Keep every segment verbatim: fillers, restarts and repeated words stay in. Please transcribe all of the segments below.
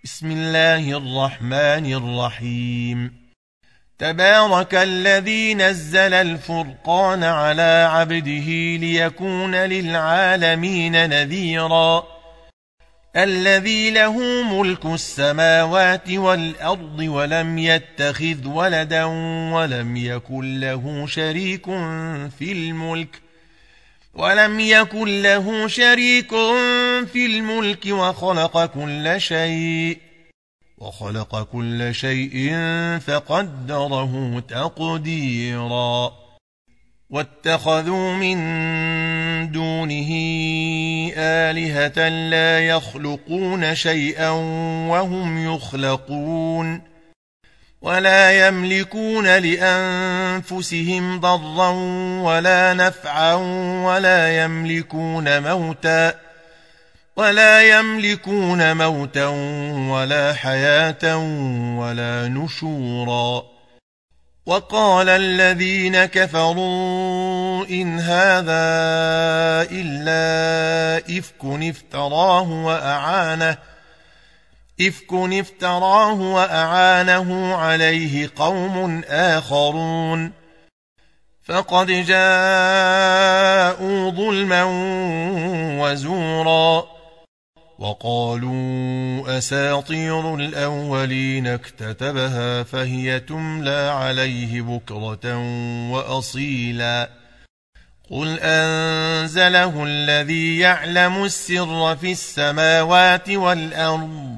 بسم الله الرحمن الرحيم. تبارك الذي نزل الفرقان على عبده ليكون للعالمين نذيرا. الذي له ملك السماوات والأرض ولم يتخذ ولدا ولم يكن له شريك في الملك ولم يكن له شريك في الملك وخلق كل شيء وخلق كل شيء فقدره تقديرا. واتخذوا من دونه آلهة لا يخلقون شيئا وهم يخلقون ولا يملكون لأنفسهم ضرا ولا نفعا ولا يملكون موتا ولا يملكون موتا ولا حياة ولا نشورا. وقال الذين كفروا إن هذا إلا إفك افتراه وأعانه إفك افتراه وأعانه عليه قوم آخرون فقد جاءوا ظلما وزورا. وقالوا أساطير الأولين اكتتبها فهي تملى عليه بكرة وأصيلا. قل أنزله الذي يعلم السر في السماوات والأرض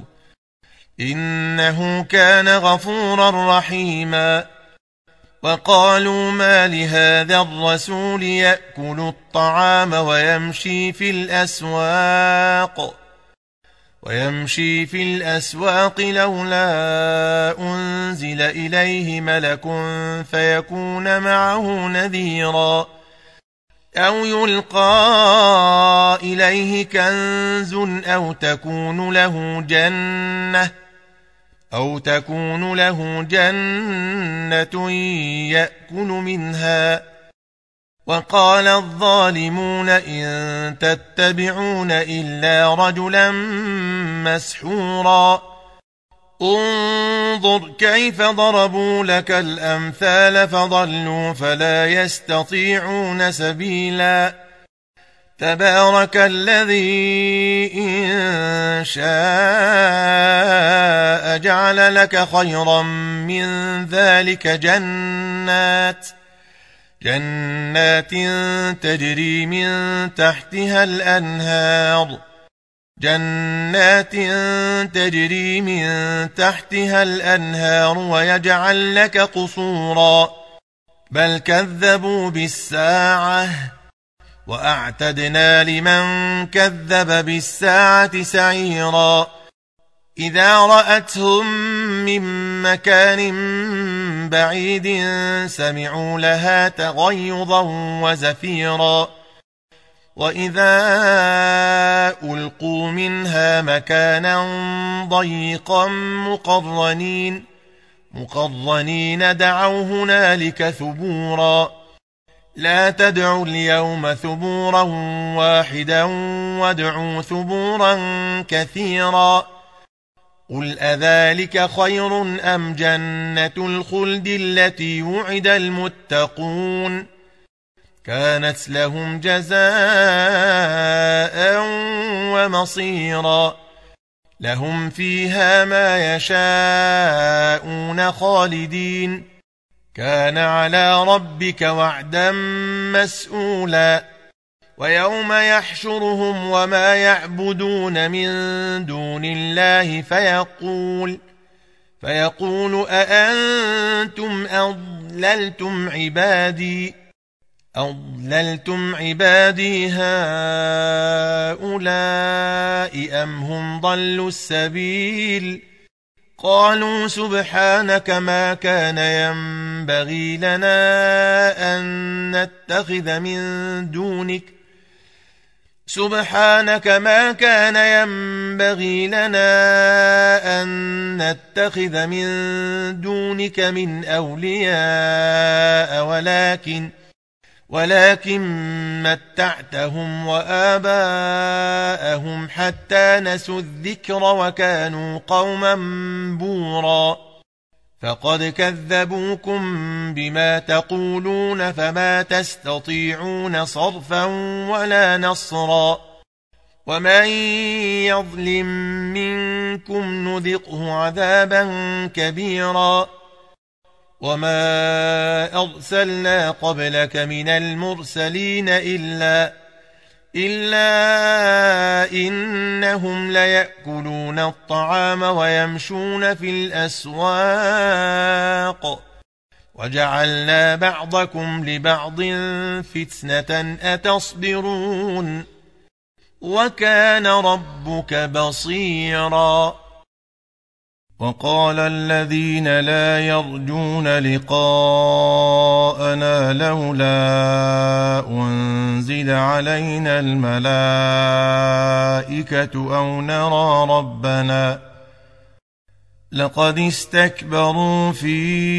إنه كان غفورا رحيما. وقالوا ما لهذا الرسول يأكل الطعام ويمشي في الأسواق ويمشي في الأسواق لولا أنزل إليه ملك فيكون معه نذيرا أو يلقى إليه كنز أو تكون له جنة أو تكون له جنة يأكل منها. وقال الظالمون إن تتبعون إلا رجلا مسحورا. انظر كيف ضربوا لك الأمثال فضلوا فلا يستطيعون سبيلا. تبارك الذي إن شاء جعل لك خيرا من ذلك جنات جنات تجري من تحتها الأنهار جنات تجري من تحتها الأنهار ويجعل لك قصورا. بل كذبوا بالساعة وأعتدنا لمن كذب بالساعة سعيرا. إذا رأتهم من مكان بعيد سمعوا لها تغيظا وزفيرا. وإذا ألقوا منها مكانا ضيقا مقرنين مقرنين دعوا هنالك ثبورا. لا تدعوا اليوم ثبورا واحدا وادعوا ثبورا كثيرا. قل أذلك خير أم جنة الخلد التي وعد المتقون كانت لهم جزاء ومصيرا. لهم فيها ما يشاءون خالدين كان على ربك وعدا مسئولا. ويوم يحشرهم وما يعبدون من دون الله فيقول فيقول أأنتم أضللتم عبادي أضللتم عبادي هؤلاء أم هم ضلوا السبيل. قالوا سبحانك ما كان ينبغي لنا أن نتخذ من دونك سبحانك ما كان ينبغي لنا أن نتخذ من دونك من أولياء ولكن ولكن متعتهم وآباءهم حتى نسوا الذكر وكانوا قوما بورا فقد كذبوكم بما تقولون فما تستطيعون صرفا ولا نصرا ومن يظلم منكم نذقه عذابا كبيرا وما أرسلنا قبلك من المرسلين إلا إلا إنهم ليأكلون الطعام ويمشون في الأسواق وجعلنا بعضكم لبعض فتنة أتصبرون وكان ربك بصيرا وقال الذين لا يرجون لقاءنا لولا أنزل علينا الملائكة أو نرى ربنا لقد استكبروا في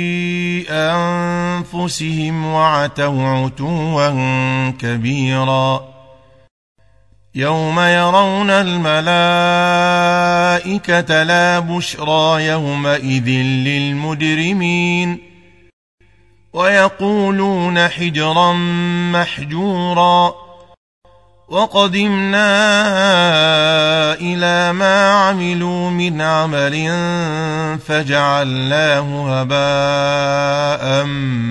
أنفسهم وعتوا عتوا كبيرا يوم يرون الملائكة لا بشرى يومئذ للمجرمين ويقولون حجرا محجورا وقدمنا إلى ما عملوا من عمل فجعلناه هباء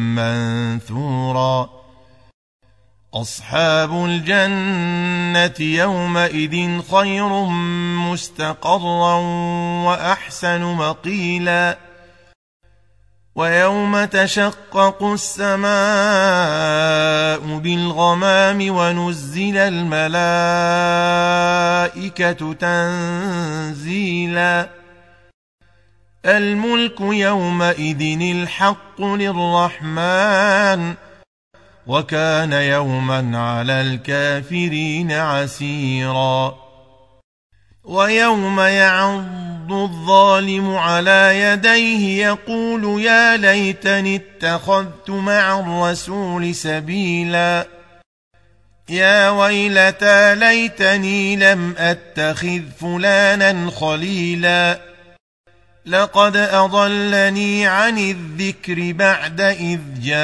منثورا أصحاب الجنة يومئذ خير مستقرا وأحسن مقيلا ويوم تشقق السماء بالغمام ونزل الملائكة تنزيلا الملك يومئذ الحق للرحمن وكان يوما على الكافرين عسيرا ويوم يعض الظالم على يديه يقول يا ليتني اتخذت مع الرسول سبيلا يا ويلتى ليتني لم أتخذ فلانا خليلا لقد أضلني عن الذكر بعد إذ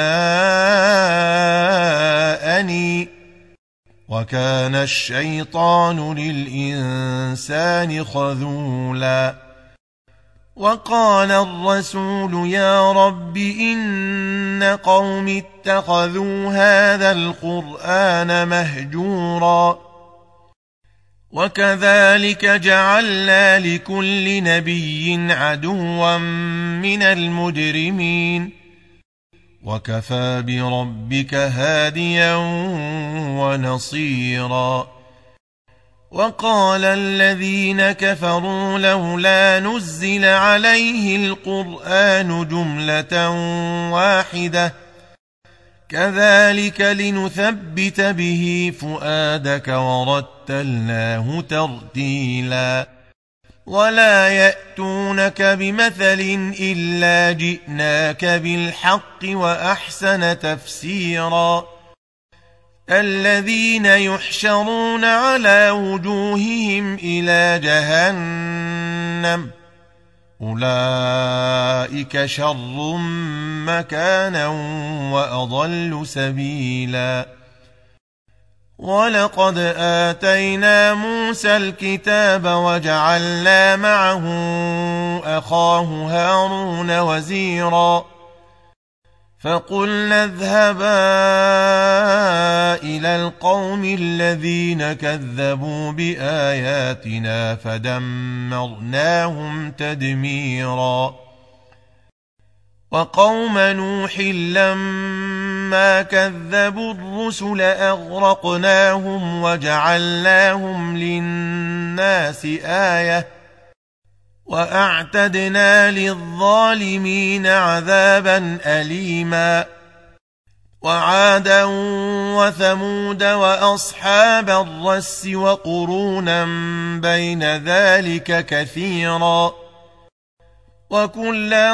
جاءني وكان الشيطان للإنسان خذولا وقال الرسول يا رب إن قوم اتخذوا هذا القرآن مهجورا وكذلك جعلنا لكل نبي عدوا من المجرمين وكفى بربك هاديا ونصيرا وقال الذين كفروا لولا نزل عليه القرآن جملة واحدة كذلك لنثبت به فؤادك ورتلناه ترتيلا ولا يأتونك بمثل إلا جئناك بالحق وأحسن تفسيرا الذين يحشرون على وجوههم إلى جهنم أولئك شر مكانا وأضل سبيلا ولقد آتينا موسى الكتاب وجعلنا معه أخاه هارون وزيرا فقلنا اذهبا إلى القوم الذين كذبوا بآياتنا فدمرناهم تدميرا وقوم نوح لما كذبوا الرسل أغرقناهم وجعلناهم للناس آية وأعتدنا للظالمين عذابا أليما وعادا وثمود وأصحاب الرس وقرونا بين ذلك كثيرا وكلا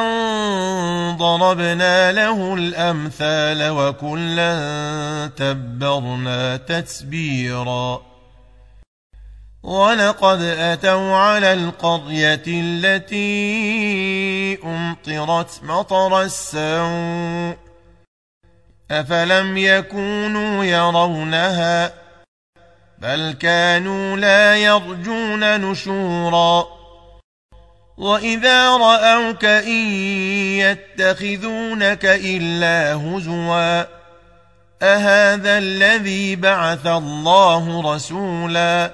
ضربنا له الأمثال وكلا تبرنا تتبيرا ولقد أتوا على القرية التي أمطرت مطر السوء أفلم يكونوا يرونها بل كانوا لا يرجون نشورا وإذا رأوك إن يتخذونك إلا هزوا أهذا الذي بعث الله رسولا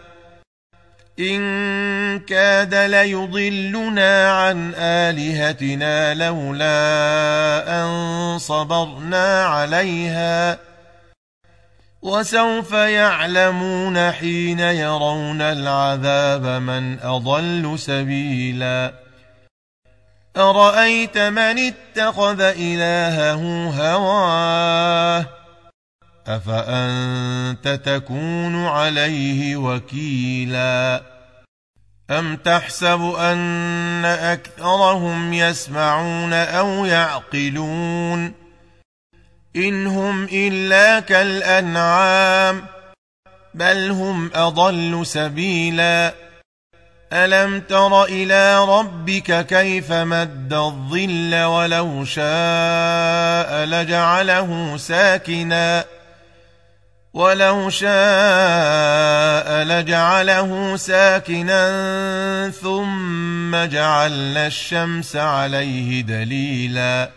إن كاد ليضلنا عن آلهتنا لولا أن صبرنا عليها وسوف يعلمون حين يرون العذاب من أضل سبيلا أرأيت من اتخذ إلهه هواه أفأنت تكون عليه وكيلا أم تحسب أن أكثرهم يسمعون أو يعقلون إن هم إلا كالأنعام بل هم أضل سبيلا ألم تر إلى ربك كيف مد الظل ولو شاء لجعله ساكنا ولو شاء لجعله ساكنا ثم جعلنا الشمس عليه دليلا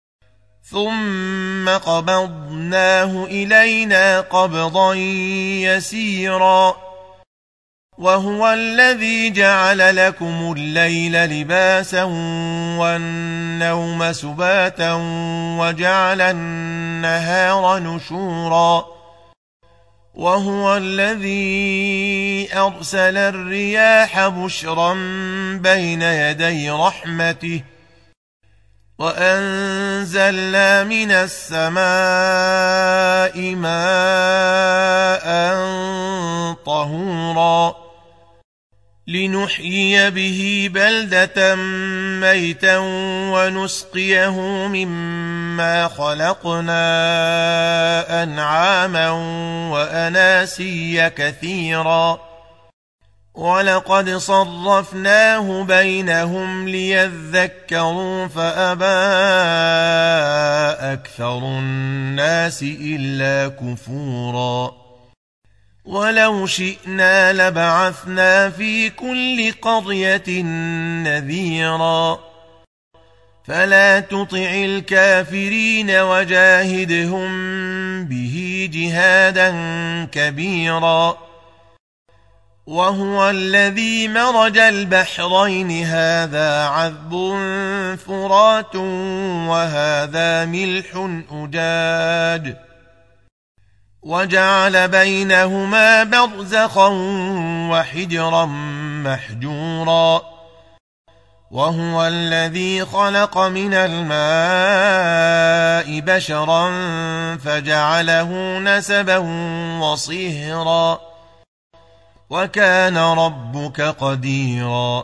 ثم قبضناه إلينا قبضا يسيرا وهو الذي جعل لكم الليل لباسا والنوم سباتا وجعل النهار نشورا وهو الذي أرسل الرياح بشرا بين يدي رحمته وأنزلنا من السماء ماء طهورا لنحيي به بلدة ميتا ونسقيه مما خلقنا أنعاما وأناسيا كثيرا ولقد صرفناه بينهم ليذكروا فأبى أكثر الناس إلا كفورا ولو شئنا لبعثنا في كل قرية نذيرا فلا تطع الكافرين وجاهدهم به جهادا كبيرا وهو الذي مرج البحرين هذا عذب فرات وهذا ملح أجاج وجعل بينهما برزخا وحجرا محجورا وهو الذي خلق من الماء بشرا فجعله نسبا وصهرا وكان ربك قديرا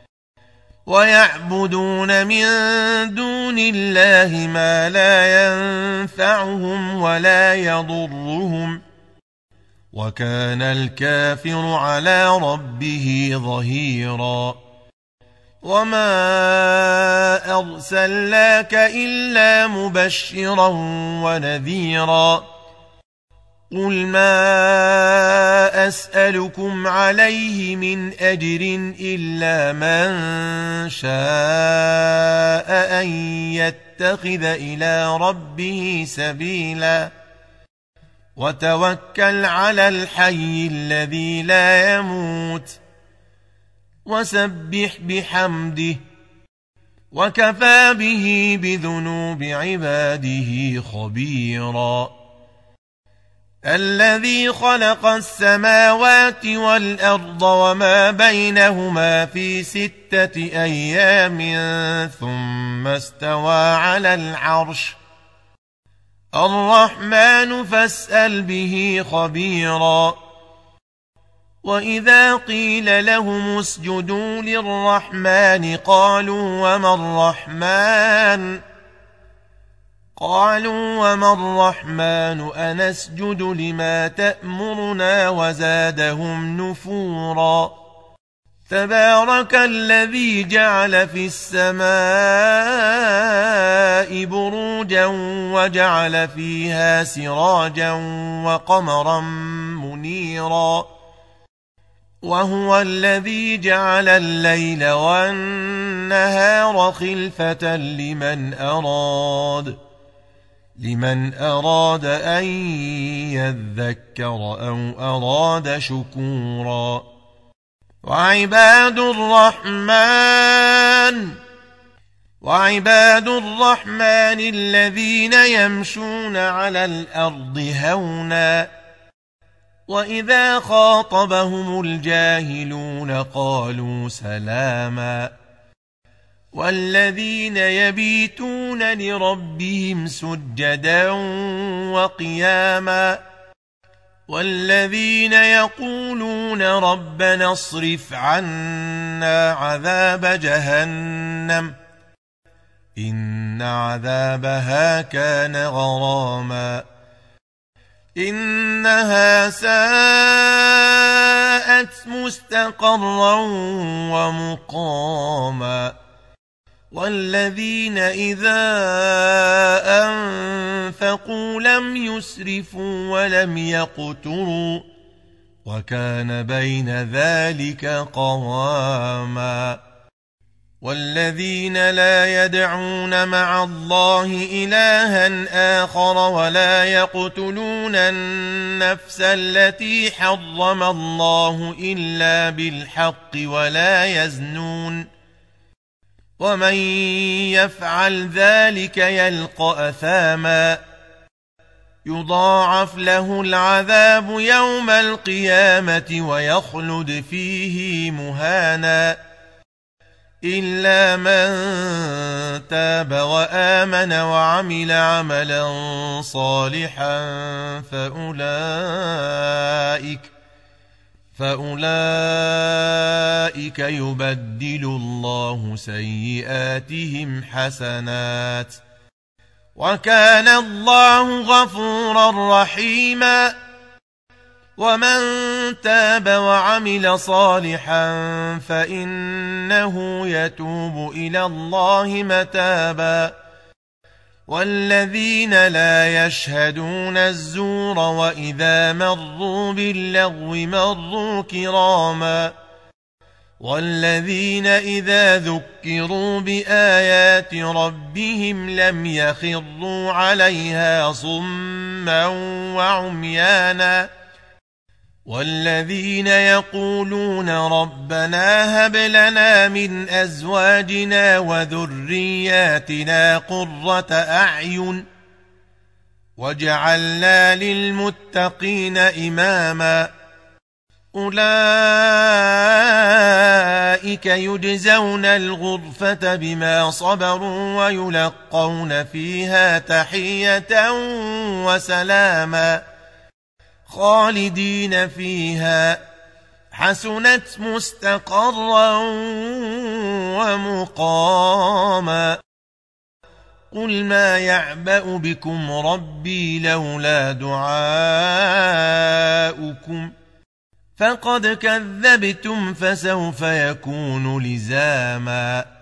ويعبدون من دون الله ما لا ينفعهم ولا يضرهم وكان الكافر على ربه ظهيرا وما أرسلناك إلا مبشرا ونذيرا قل ما أسألكم عليه من أجر إلا من شاء أن يتخذ إلى ربه سبيلا وتوكل على الحي الذي لا يموت وسبح بحمده وكفى به بذنوب عباده خبيرا الذي خلق السماوات والأرض وما بينهما في ستة أيام ثم استوى على العرش الرحمن فاسأل به خبيرا وإذا قيل لهم اسجدوا للرحمن قالوا وما الرحمن قالوا وما الرحمن أنسجد لما تأمرنا وزادهم نفورا تبارك الذي جعل في السماء بروجا وجعل فيها سراجا وقمرا منيرا وهو الذي جعل الليل والنهار خلفة لمن أراد لمن أراد أن يذكر أو أراد شكورا وعباد الرحمن وعباد الرحمن الذين يمشون على الأرض هونا وإذا خاطبهم الجاهلون قالوا سلاما والذين يبيتون لربهم سجدا وقياما والذين يقولون ربنا اصرف عنا عذاب جهنم إن عذابها كان غراما إنها ساءت مستقرا ومقاما والذين إذا أنفقوا لم يسرفوا ولم يقتروا وكان بين ذلك قواما والذين لا يدعون مع الله إلها آخر ولا يقتلون النفس التي حرم الله إلا بالحق ولا يزنون ومن يفعل ذلك يلقى أثاما يضاعف له العذاب يوم القيامة ويخلد فيه مهانا إلا من تاب وآمن وعمل عملا صالحا فأولئك فأولئك يبدل الله سيئاتهم حسنات وكان الله غفورا رحيما ومن تاب وعمل صالحا فإنه يتوب إلى الله متابا والذين لا يشهدون الزور وإذا مروا باللغو مروا كراما والذين إذا ذكروا بآيات ربهم لم يخروا عليها صما وعميانا والذين يقولون ربنا هب لنا من أزواجنا وذرياتنا قرة أعين واجعلنا للمتقين إماما أولئك يجزون الغرفة بما صبروا ويلقون فيها تحية وسلاما خالدين فيها حسنت مستقرا ومقاما قل ما يعبأ بكم ربي لولا دعاؤكم فقد كذبتم فسوف يكون لزاما